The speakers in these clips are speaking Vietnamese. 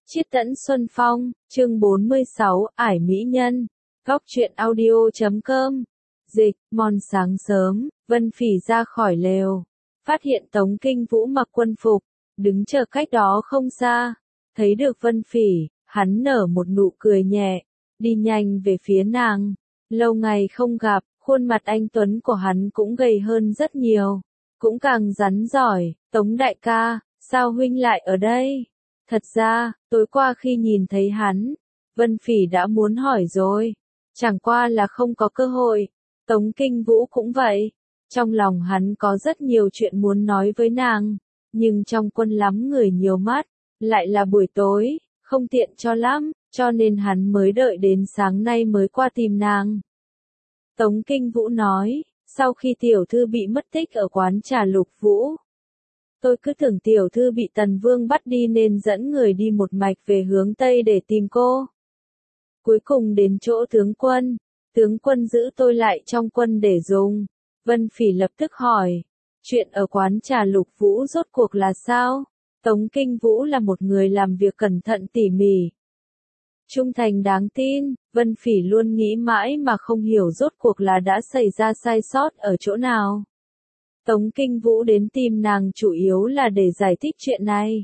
Chiết Tẫn Xuân Phong, chương 46, Ải Mỹ Nhân, Góc truyện audio.com. Dịch, mòn sáng sớm, Vân Phỉ ra khỏi lều, phát hiện Tống Kinh Vũ mặc quân phục, đứng chờ cách đó không xa. Thấy được Vân Phỉ, hắn nở một nụ cười nhẹ, đi nhanh về phía nàng. Lâu ngày không gặp, khuôn mặt anh tuấn của hắn cũng gầy hơn rất nhiều, cũng càng rắn giỏi. Tống đại ca, sao huynh lại ở đây? Thật ra, tối qua khi nhìn thấy hắn, Vân Phỉ đã muốn hỏi rồi, chẳng qua là không có cơ hội. Tống Kinh Vũ cũng vậy, trong lòng hắn có rất nhiều chuyện muốn nói với nàng, nhưng trong quân lắm người nhiều mắt, lại là buổi tối, không tiện cho lắm, cho nên hắn mới đợi đến sáng nay mới qua tìm nàng. Tống Kinh Vũ nói, sau khi tiểu thư bị mất tích ở quán trà Lục Vũ, tôi cứ tưởng tiểu thư bị Tần Vương bắt đi nên dẫn người đi một mạch về hướng Tây để tìm cô. Cuối cùng đến chỗ tướng quân giữ tôi lại trong quân để dùng. Vân Phỉ lập tức hỏi, chuyện ở quán trà Lục Vũ rốt cuộc là sao? Tống Kinh Vũ là một người làm việc cẩn thận tỉ mỉ, trung thành đáng tin. Vân Phỉ luôn nghĩ mãi mà không hiểu rốt cuộc là đã xảy ra sai sót ở chỗ nào. Tống Kinh Vũ đến tìm nàng chủ yếu là để giải thích chuyện này.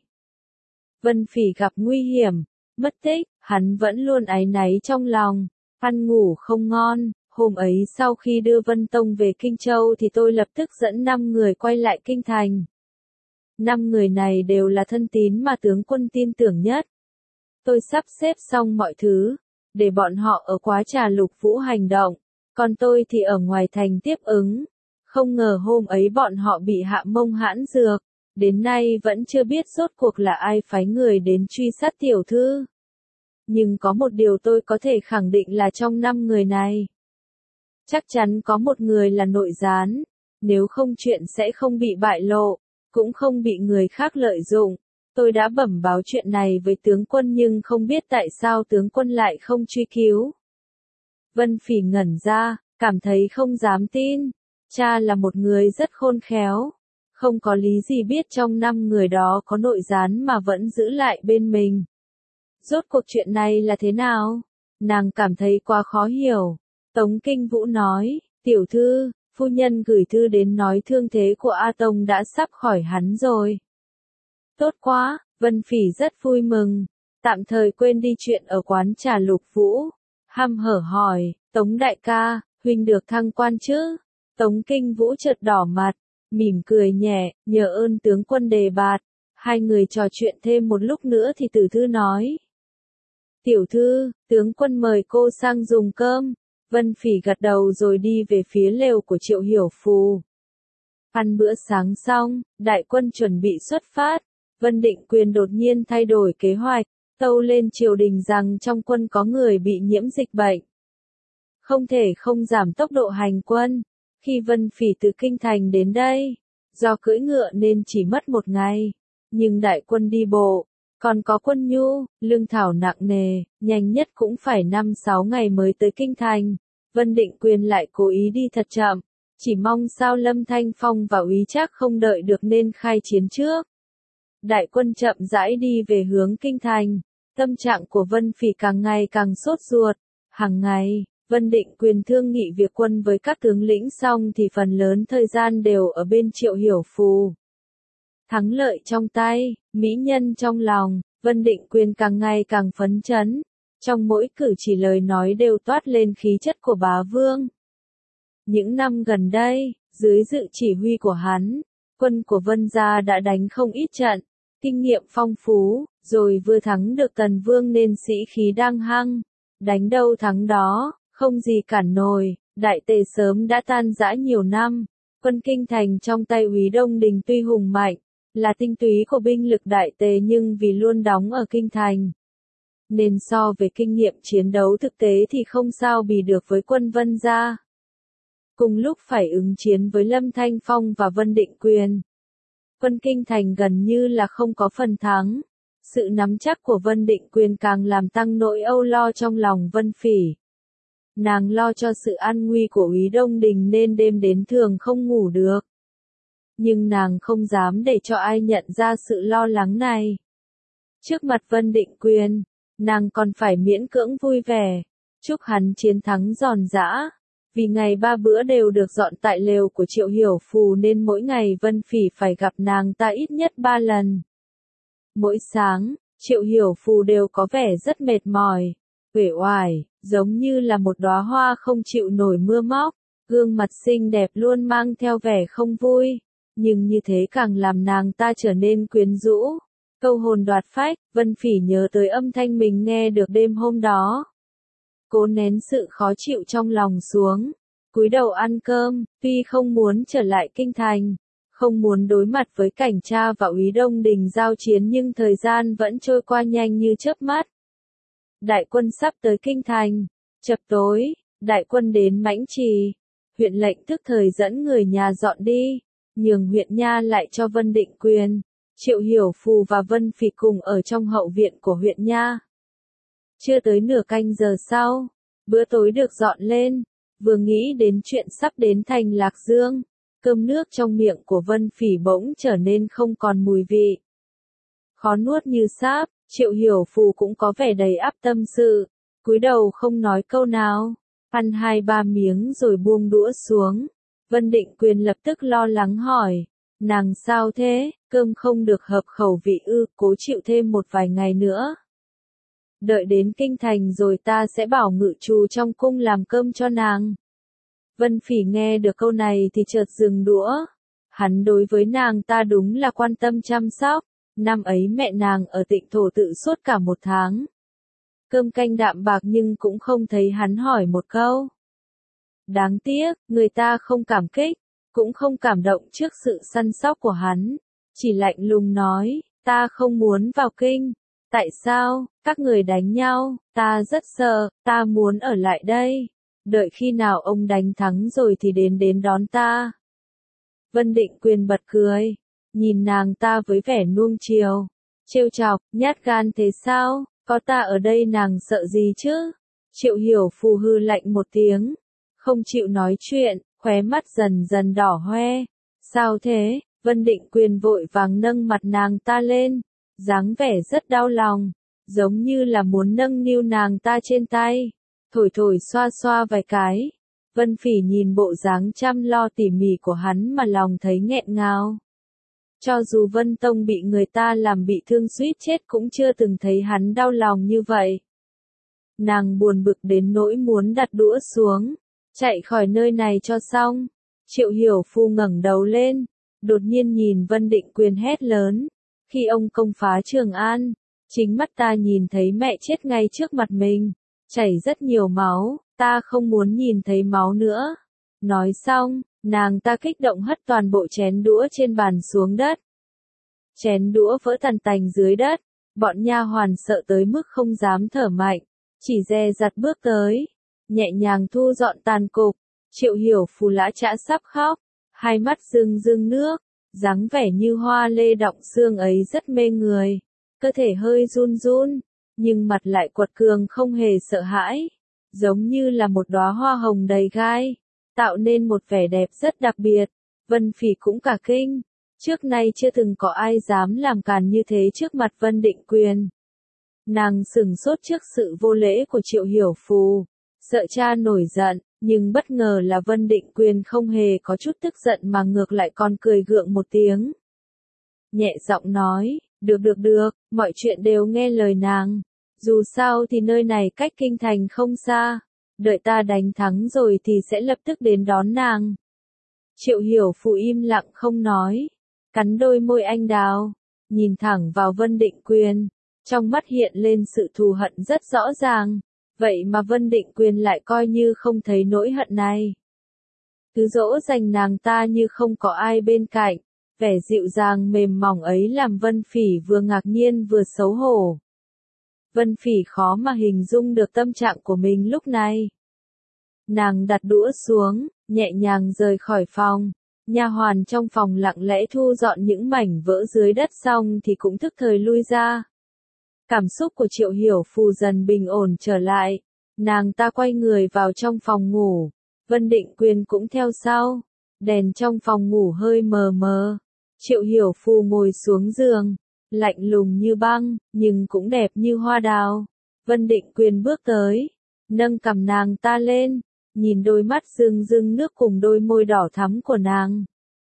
Vân Phỉ gặp nguy hiểm, mất tích, hắn vẫn luôn áy náy trong lòng, ăn ngủ không ngon. Hôm ấy sau khi đưa Vân Tông về Kinh Châu thì tôi lập tức dẫn 5 người quay lại Kinh Thành. 5 người này đều là thân tín mà tướng quân tin tưởng nhất. Tôi sắp xếp xong mọi thứ, để bọn họ ở Quá Trà Lục Vũ hành động, còn tôi thì ở ngoài thành tiếp ứng. Không ngờ hôm ấy bọn họ bị Hạ Mông hãn dược, đến nay vẫn chưa biết rốt cuộc là ai phái người đến truy sát tiểu thư. Nhưng có một điều tôi có thể khẳng định là trong 5 người này, chắc chắn có một người là nội gián, nếu không chuyện sẽ không bị bại lộ, cũng không bị người khác lợi dụng. Tôi đã bẩm báo chuyện này với tướng quân nhưng không biết tại sao tướng quân lại không truy cứu. Vân Phỉ ngẩn ra, cảm thấy không dám tin. Cha là một người rất khôn khéo, không có lý gì biết trong 5 người đó có nội gián mà vẫn giữ lại bên mình. Rốt cuộc chuyện này là thế nào? Nàng cảm thấy quá khó hiểu. Tống Kinh Vũ nói, tiểu thư, phu nhân gửi thư đến nói thương thế của A Tông đã sắp khỏi hắn rồi. Tốt quá, Vân Phỉ rất vui mừng, tạm thời quên đi chuyện ở quán trà Lục Vũ. Hăm hở hỏi, Tống đại ca, huynh được thăng quan chứ? Tống Kinh Vũ chợt đỏ mặt, mỉm cười nhẹ, nhờ ơn tướng quân đề bạt. Hai người trò chuyện thêm một lúc nữa thì Tử Thư nói, tiểu thư, tướng quân mời cô sang dùng cơm. Vân Phỉ gật đầu rồi đi về phía lều của Triệu Hiểu Phù. Ăn bữa sáng xong, đại quân chuẩn bị xuất phát. Vân Định Quyền đột nhiên thay đổi kế hoạch, tâu lên triều đình rằng trong quân có người bị nhiễm dịch bệnh, không thể không giảm tốc độ hành quân. Khi Vân Phỉ từ Kinh Thành đến đây, do cưỡi ngựa nên chỉ mất 1 ngày, nhưng đại quân đi bộ, còn có quân nhu, lương thảo nặng nề, nhanh nhất cũng phải 5-6 ngày mới tới Kinh Thành. Vân Định Quyền lại cố ý đi thật chậm, chỉ mong sao Lâm Thanh Phong và Úy Trác không đợi được nên khai chiến trước. Đại quân chậm rãi đi về hướng Kinh Thành, tâm trạng của Vân Phỉ càng ngày càng sốt ruột. Hàng ngày, Vân Định Quyền thương nghị việc quân với các tướng lĩnh xong thì phần lớn thời gian đều ở bên Triệu Hiểu Phù. Thắng lợi trong tay, mỹ nhân trong lòng, Vân Định Quyền càng ngày càng phấn chấn. Trong mỗi cử chỉ lời nói đều toát lên khí chất của bá vương. Những năm gần đây, dưới sự chỉ huy của hắn, quân của Vân gia đã đánh không ít trận, kinh nghiệm phong phú, rồi vừa thắng được Tần Vương nên sĩ khí đang hăng. Đánh đâu thắng đó, không gì cản nổi. Đại Tề sớm đã tan rã nhiều năm, quân Kinh Thành trong tay Úy Đông Đình tuy hùng mạnh, là tinh túy của binh lực Đại Tề nhưng vì luôn đóng ở Kinh Thành, nên so về kinh nghiệm chiến đấu thực tế thì không sao bì được với quân Vân gia. Cùng lúc phải ứng chiến với Lâm Thanh Phong và Vân Định Quyền, quân Kinh Thành gần như là không có phần thắng. Sự nắm chắc của Vân Định Quyền càng làm tăng nỗi âu lo trong lòng Vân Phỉ. Nàng lo cho sự an nguy của Úy Đông Đình nên đêm đến thường không ngủ được. Nhưng nàng không dám để cho ai nhận ra sự lo lắng này. Trước mặt Vân Định Quyền, nàng còn phải miễn cưỡng vui vẻ, chúc hắn chiến thắng giòn giã. Vì ngày 3 bữa đều được dọn tại lều của Triệu Hiểu Phù nên mỗi ngày Vân Phỉ phải gặp nàng ta ít nhất 3 lần. Mỗi sáng, Triệu Hiểu Phù đều có vẻ rất mệt mỏi, uể oải, giống như là một đóa hoa không chịu nổi mưa móc, gương mặt xinh đẹp luôn mang theo vẻ không vui, nhưng như thế càng làm nàng ta trở nên quyến rũ. Câu hồn đoạt phách, Vân Phỉ nhớ tới âm thanh mình nghe được đêm hôm đó. Cố nén sự khó chịu trong lòng xuống, cúi đầu ăn cơm, tuy không muốn trở lại kinh thành, không muốn đối mặt với cảnh cha và úy Đông Đình giao chiến nhưng thời gian vẫn trôi qua nhanh như chớp mắt. Đại quân sắp tới kinh thành, chập tối, đại quân đến Mãnh Trì, huyện lệnh tức thời dẫn người nhà dọn đi, nhường huyện nha lại cho Vân Định Quyền. Triệu Hiểu Phù và Vân Phỉ cùng ở trong hậu viện của huyện nha. Chưa tới nửa canh giờ sau, bữa tối được dọn lên, vừa nghĩ đến chuyện sắp đến thành Lạc Dương, cơm nước trong miệng của Vân Phỉ bỗng trở nên không còn mùi vị. Khó nuốt như sáp, Triệu Hiểu Phù cũng có vẻ đầy ắp tâm sự, cúi đầu không nói câu nào, ăn 2-3 miếng rồi buông đũa xuống. Vân Định Quyền lập tức lo lắng hỏi, nàng sao thế, cơm không được hợp khẩu vị ư, cố chịu thêm một vài ngày nữa. Đợi đến kinh thành rồi ta sẽ bảo ngự trù trong cung làm cơm cho nàng. Vân Phỉ nghe được câu này thì chợt dừng đũa. Hắn đối với nàng ta đúng là quan tâm chăm sóc. Năm ấy mẹ nàng ở Tịnh Thổ tự suốt cả 1 tháng. Cơm canh đạm bạc nhưng cũng không thấy hắn hỏi một câu. Đáng tiếc, người ta không cảm kích, cũng không cảm động trước sự săn sóc của hắn. Chỉ lạnh lùng nói, ta không muốn vào kinh. Tại sao, các người đánh nhau, ta rất sợ, ta muốn ở lại đây. Đợi khi nào ông đánh thắng rồi thì đến đón ta. Vân Định Quyền bật cười, nhìn nàng ta với vẻ nuông chiều, trêu chọc, nhát gan thế sao, có ta ở đây nàng sợ gì chứ? Triệu Hiểu Phù hư lạnh một tiếng, không chịu nói chuyện, khóe mắt dần dần đỏ hoe. Sao thế? Vân Định Quyền vội vàng nâng mặt nàng ta lên, dáng vẻ rất đau lòng, giống như là muốn nâng niu nàng ta trên tay, thổi thổi xoa xoa vài cái. Vân Phỉ nhìn bộ dáng chăm lo tỉ mỉ của hắn mà lòng thấy nghẹn ngào. Cho dù Vân Tông bị người ta làm bị thương suýt chết cũng chưa từng thấy hắn đau lòng như vậy. Nàng buồn bực đến nỗi muốn đặt đũa xuống, chạy khỏi nơi này cho xong. Triệu Hiểu Phù ngẩng đầu lên, đột nhiên nhìn Vân Định Quyền hét lớn, khi ông công phá Trường An, chính mắt ta nhìn thấy mẹ chết ngay trước mặt mình, chảy rất nhiều máu, ta không muốn nhìn thấy máu nữa. Nói xong, nàng ta kích động hất toàn bộ chén đũa trên bàn xuống đất. Chén đũa vỡ tàn tành dưới đất, bọn nha hoàn sợ tới mức không dám thở mạnh, chỉ dè dặt bước tới, nhẹ nhàng thu dọn tàn cục. Triệu Hiểu Phù lã chã sắp khóc, hai mắt rưng rưng nước, dáng vẻ như hoa lê đọng xương ấy rất mê người, cơ thể hơi run run, nhưng mặt lại quật cường không hề sợ hãi, giống như là một đóa hoa hồng đầy gai, tạo nên một vẻ đẹp rất đặc biệt. Vân Phỉ cũng cả kinh, trước nay chưa từng có ai dám làm càn như thế trước mặt Vân Định Quyền. Nàng sửng sốt trước sự vô lễ của Triệu Hiểu Phù, sợ cha nổi giận, nhưng bất ngờ là Vân Định Quyền không hề có chút tức giận mà ngược lại còn cười gượng một tiếng. Nhẹ giọng nói, được, mọi chuyện đều nghe lời nàng. Dù sao thì nơi này cách kinh thành không xa, đợi ta đánh thắng rồi thì sẽ lập tức đến đón nàng. Triệu Hiểu Phù im lặng không nói, cắn đôi môi anh đào, nhìn thẳng vào Vân Định Quyền, trong mắt hiện lên sự thù hận rất rõ ràng. Vậy mà Vân Định Quyền lại coi như không thấy nỗi hận này. Cứ dỗ dành nàng ta như không có ai bên cạnh, vẻ dịu dàng mềm mỏng ấy làm Vân Phỉ vừa ngạc nhiên vừa xấu hổ. Vân Phỉ khó mà hình dung được tâm trạng của mình lúc này. Nàng đặt đũa xuống, nhẹ nhàng rời khỏi phòng. Nha hoàn trong phòng lặng lẽ thu dọn những mảnh vỡ dưới đất xong thì cũng thức thời lui ra. Cảm xúc của Triệu Hiểu Phù dần bình ổn trở lại, nàng ta quay người vào trong phòng ngủ, Vân Định Quyền cũng theo sau, đèn trong phòng ngủ hơi mờ mờ. Triệu Hiểu Phù ngồi xuống giường, lạnh lùng như băng, nhưng cũng đẹp như hoa đào. Vân Định Quyền bước tới, nâng cằm nàng ta lên, nhìn đôi mắt rưng rưng nước cùng đôi môi đỏ thắm của nàng.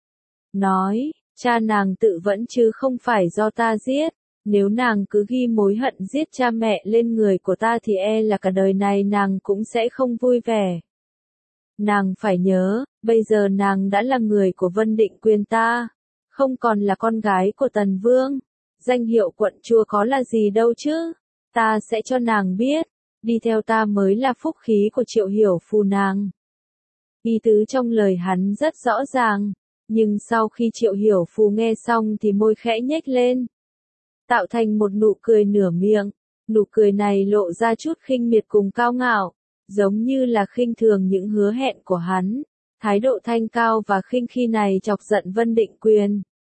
Nói, cha nàng tự vẫn chứ không phải do ta giết, nếu nàng cứ ghi mối hận giết cha mẹ lên người của ta thì e là cả đời này nàng cũng sẽ không vui vẻ. Nàng phải nhớ, bây giờ nàng đã là người của Vân Định Quyền ta, không còn là con gái của Tần Vương. Danh hiệu quận chúa có là gì đâu chứ, ta sẽ cho nàng biết, đi theo ta mới là phúc khí của Triệu Hiểu Phù nàng. Ý tứ trong lời hắn rất rõ ràng, nhưng sau khi Triệu Hiểu Phù nghe xong thì môi khẽ nhếch lên, tạo thành một nụ cười nửa miệng. Nụ cười này lộ ra chút khinh miệt cùng cao ngạo, giống như là khinh thường những hứa hẹn của hắn. Thái độ thanh cao và khinh khi này chọc giận Vân Định Quyền.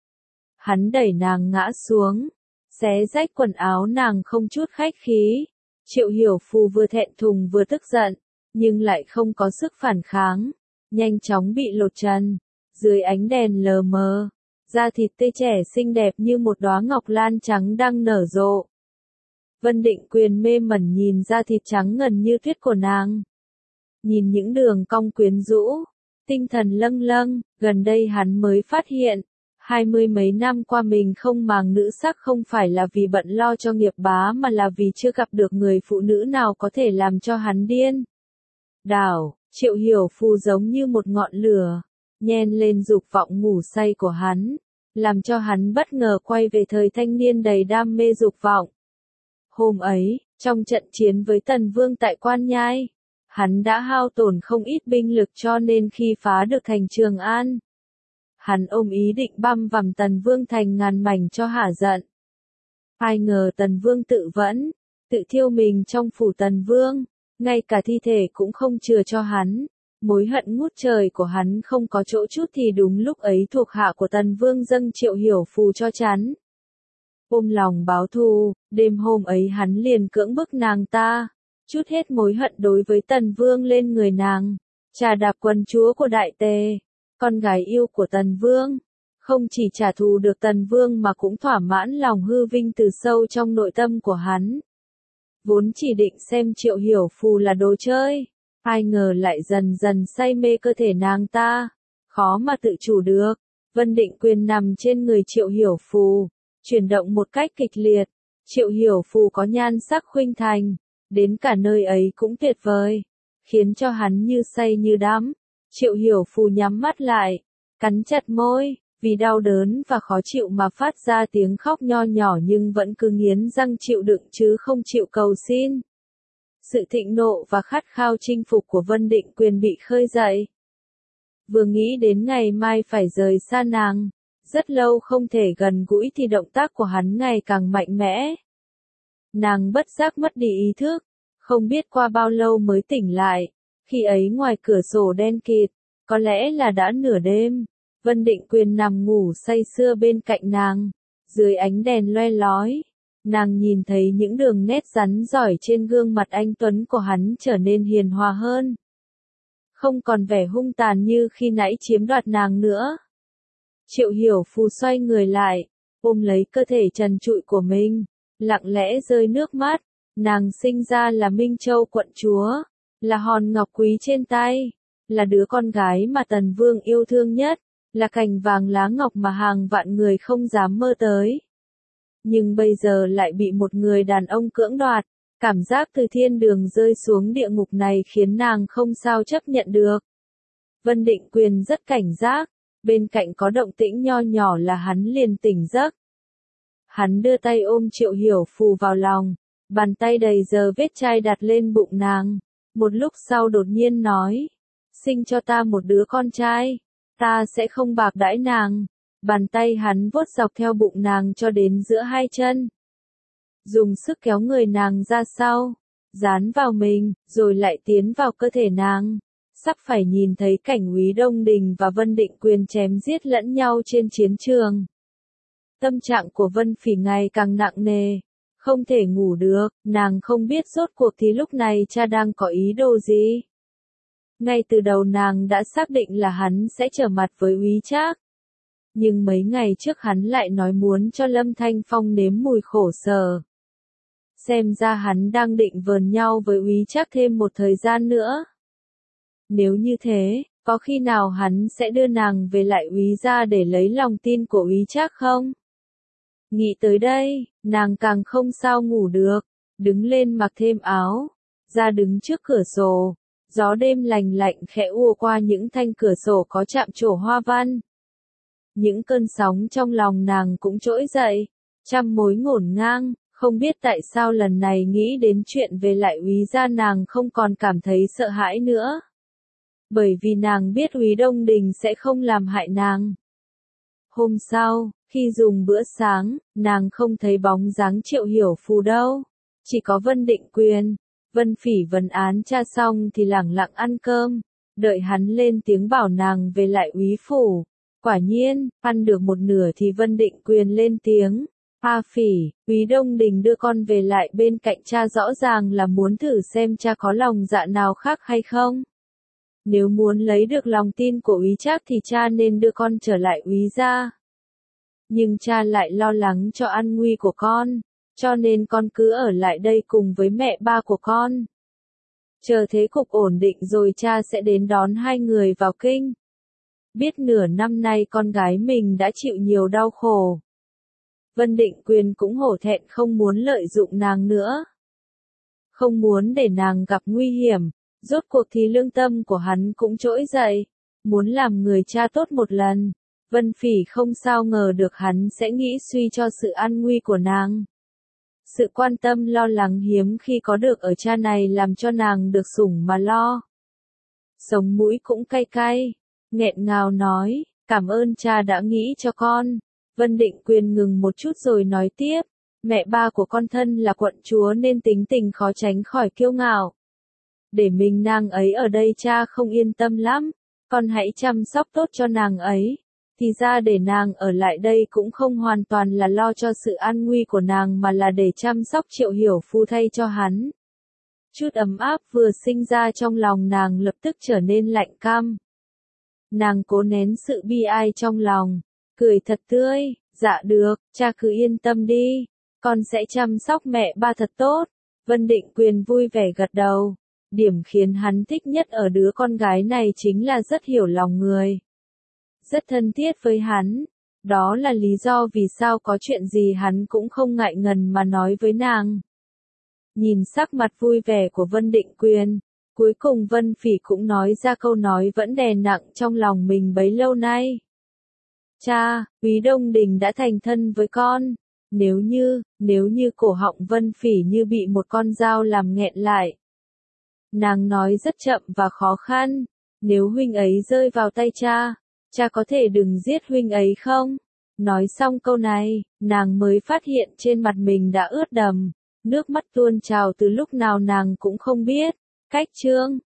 Hắn đẩy nàng ngã xuống, xé rách quần áo nàng không chút khách khí. Triệu Hiểu Phù vừa thẹn thùng vừa tức giận, nhưng lại không có sức phản kháng, nhanh chóng bị lột trần. Dưới ánh đèn lờ mờ, da thịt tươi trẻ xinh đẹp như một đóa ngọc lan trắng đang nở rộ. Vân Định Quyền mê mẩn nhìn da thịt trắng ngần như tuyết của nàng. Nhìn những đường cong quyến rũ, tinh thần lâng lâng, gần đây hắn mới phát hiện, 20 mấy năm qua mình không màng nữ sắc không phải là vì bận lo cho nghiệp bá mà là vì chưa gặp được người phụ nữ nào có thể làm cho hắn điên đảo. Triệu Hiểu Phù giống như một ngọn lửa, nhen lên dục vọng ngủ say của hắn, làm cho hắn bất ngờ quay về thời thanh niên đầy đam mê dục vọng. Hôm ấy, trong trận chiến với Tần Vương tại Quan Nhai, hắn đã hao tổn không ít binh lực cho nên khi phá được thành Trường An, hắn ôm ý định băm vằm Tần Vương thành ngàn mảnh cho hả giận. Ai ngờ Tần Vương tự vẫn, tự thiêu mình trong phủ Tần Vương, ngay cả thi thể cũng không chừa cho hắn. Mối hận ngút trời của hắn không có chỗ chút thì đúng lúc ấy thuộc hạ của Tần Vương dâng Triệu Hiểu Phù cho chắn. Ôm lòng báo thù, đêm hôm ấy hắn liền cưỡng bức nàng ta, trút hết mối hận đối với Tần Vương lên người nàng, trà đạp quần chúa của Đại Tề, con gái yêu của Tần Vương. Không chỉ trả thù được Tần Vương mà cũng thỏa mãn lòng hư vinh từ sâu trong nội tâm của hắn. Vốn chỉ định xem Triệu Hiểu Phù là đồ chơi, ai ngờ lại dần dần say mê cơ thể nàng ta, khó mà tự chủ được. Vân Định Quyền nằm trên người Triệu Hiểu Phù, chuyển động một cách kịch liệt. Triệu Hiểu Phù có nhan sắc khuynh thành, đến cả nơi ấy cũng tuyệt vời, khiến cho hắn như say như đắm. Triệu Hiểu Phù nhắm mắt lại, cắn chặt môi, vì đau đớn và khó chịu mà phát ra tiếng khóc nho nhỏ nhưng vẫn cứ nghiến răng chịu đựng chứ không chịu cầu xin. Sự thịnh nộ và khát khao chinh phục của Vân Định Quyền bị khơi dậy. Vừa nghĩ đến ngày mai phải rời xa nàng, rất lâu không thể gần gũi thì động tác của hắn ngày càng mạnh mẽ. Nàng bất giác mất đi ý thức, không biết qua bao lâu mới tỉnh lại, khi ấy ngoài cửa sổ đen kịt, có lẽ là đã nửa đêm. Vân Định Quyền nằm ngủ say sưa bên cạnh nàng, dưới ánh đèn loe lói, nàng nhìn thấy những đường nét rắn rỏi trên gương mặt anh tuấn của hắn trở nên hiền hòa hơn. Không còn vẻ hung tàn như khi nãy chiếm đoạt nàng nữa. Triệu Hiểu Phù xoay người lại, ôm lấy cơ thể trần trụi của mình, lặng lẽ rơi nước mắt. Nàng sinh ra là Minh Châu quận chúa, là hòn ngọc quý trên tay, là đứa con gái mà Tần Vương yêu thương nhất, là cành vàng lá ngọc mà hàng vạn người không dám mơ tới. Nhưng bây giờ lại bị một người đàn ông cưỡng đoạt, cảm giác từ thiên đường rơi xuống địa ngục này khiến nàng không sao chấp nhận được. Vân Định Quyền rất cảnh giác, bên cạnh có động tĩnh nho nhỏ là hắn liền tỉnh giấc. Hắn đưa tay ôm Triệu Hiểu Phù vào lòng, bàn tay đầy giờ vết chai đặt lên bụng nàng, một lúc sau đột nhiên nói, sinh cho ta một đứa con trai, ta sẽ không bạc đãi nàng. Bàn tay hắn vuốt dọc theo bụng nàng cho đến giữa hai chân, dùng sức kéo người nàng ra sau, dán vào mình, rồi lại tiến vào cơ thể nàng. Sắp phải nhìn thấy cảnh Úy Đông Đình và Vân Định Quyền chém giết lẫn nhau trên chiến trường. Tâm trạng của Vân Phỉ ngày càng nặng nề, không thể ngủ được, nàng không biết rốt cuộc thì lúc này cha đang có ý đồ gì. Ngay từ đầu nàng đã xác định là hắn sẽ trở mặt với Úy Trác. Nhưng mấy ngày trước hắn lại nói muốn cho Lâm Thanh Phong nếm mùi khổ sở. Xem ra hắn đang định vờn nhau với Úy Trác thêm một thời gian nữa. Nếu như thế, có khi nào hắn sẽ đưa nàng về lại Úy gia để lấy lòng tin của Úy Trác không? Nghĩ tới đây, nàng càng không sao ngủ được, đứng lên mặc thêm áo, ra đứng trước cửa sổ. Gió đêm lành lạnh khẽ ùa qua những thanh cửa sổ có chạm trổ hoa văn. Những cơn sóng trong lòng nàng cũng trỗi dậy, trăm mối ngổn ngang, không biết tại sao lần này nghĩ đến chuyện về lại Úy gia nàng không còn cảm thấy sợ hãi nữa. Bởi vì nàng biết Úy Đông Đình sẽ không làm hại nàng. Hôm sau, khi dùng bữa sáng, nàng không thấy bóng dáng Triệu Hiểu Phù đâu, chỉ có Vân Định Quyền. Vân Phỉ vấn án cha xong thì lẳng lặng ăn cơm, đợi hắn lên tiếng bảo nàng về lại Úy phủ. Quả nhiên, ăn được một nửa thì Vân Định Quyền lên tiếng, "A Phỉ, Úy Đông Đình đưa con về lại bên cạnh cha rõ ràng là muốn thử xem cha có lòng dạ nào khác hay không. Nếu muốn lấy được lòng tin của Úy Trác thì cha nên đưa con trở lại Úy gia. Nhưng cha lại lo lắng cho an nguy của con, cho nên con cứ ở lại đây cùng với mẹ ba của con. Chờ thế cục ổn định rồi cha sẽ đến đón hai người vào kinh. Biết nửa năm nay con gái mình đã chịu nhiều đau khổ." Vân Định Quyền cũng hổ thẹn không muốn lợi dụng nàng nữa. Không muốn để nàng gặp nguy hiểm, rốt cuộc thì lương tâm của hắn cũng trỗi dậy, muốn làm người cha tốt một lần. Vân Phỉ không sao ngờ được hắn sẽ nghĩ suy cho sự an nguy của nàng. Sự quan tâm lo lắng hiếm khi có được ở cha này làm cho nàng được sủng mà lo. Sống mũi cũng cay cay, nghẹn ngào nói, "Cảm ơn cha đã nghĩ cho con." Vân Định Quyền ngừng một chút rồi nói tiếp, "Mẹ ba của con thân là quận chúa nên tính tình khó tránh khỏi kiêu ngạo. Để mình nàng ấy ở đây cha không yên tâm lắm, con hãy chăm sóc tốt cho nàng ấy. Thì ra để nàng ở lại đây cũng không hoàn toàn là lo cho sự an nguy của nàng mà là để chăm sóc Triệu Hiểu Phu thay cho hắn." Chút ấm áp vừa sinh ra trong lòng nàng lập tức trở nên lạnh căm. Nàng cố nén sự bi ai trong lòng, cười thật tươi, "Dạ được, cha cứ yên tâm đi, con sẽ chăm sóc mẹ ba thật tốt." Vân Định Quyền vui vẻ gật đầu. Điểm khiến hắn thích nhất ở đứa con gái này chính là rất hiểu lòng người. Rất thân thiết với hắn. Đó là lý do vì sao có chuyện gì hắn cũng không ngại ngần mà nói với nàng. Nhìn sắc mặt vui vẻ của Vân Định Quyền, cuối cùng Vân Phỉ cũng nói ra câu nói vẫn đè nặng trong lòng mình bấy lâu nay. "Cha, Úy Đông Đình đã thành thân với con. Nếu như cổ họng Vân Phỉ như bị một con dao làm nghẹn lại. Nàng nói rất chậm và khó khăn, "Nếu huynh ấy rơi vào tay cha, cha có thể đừng giết huynh ấy không?" Nói xong câu này, nàng mới phát hiện trên mặt mình đã ướt đầm, nước mắt tuôn trào từ lúc nào nàng cũng không biết. Cách chương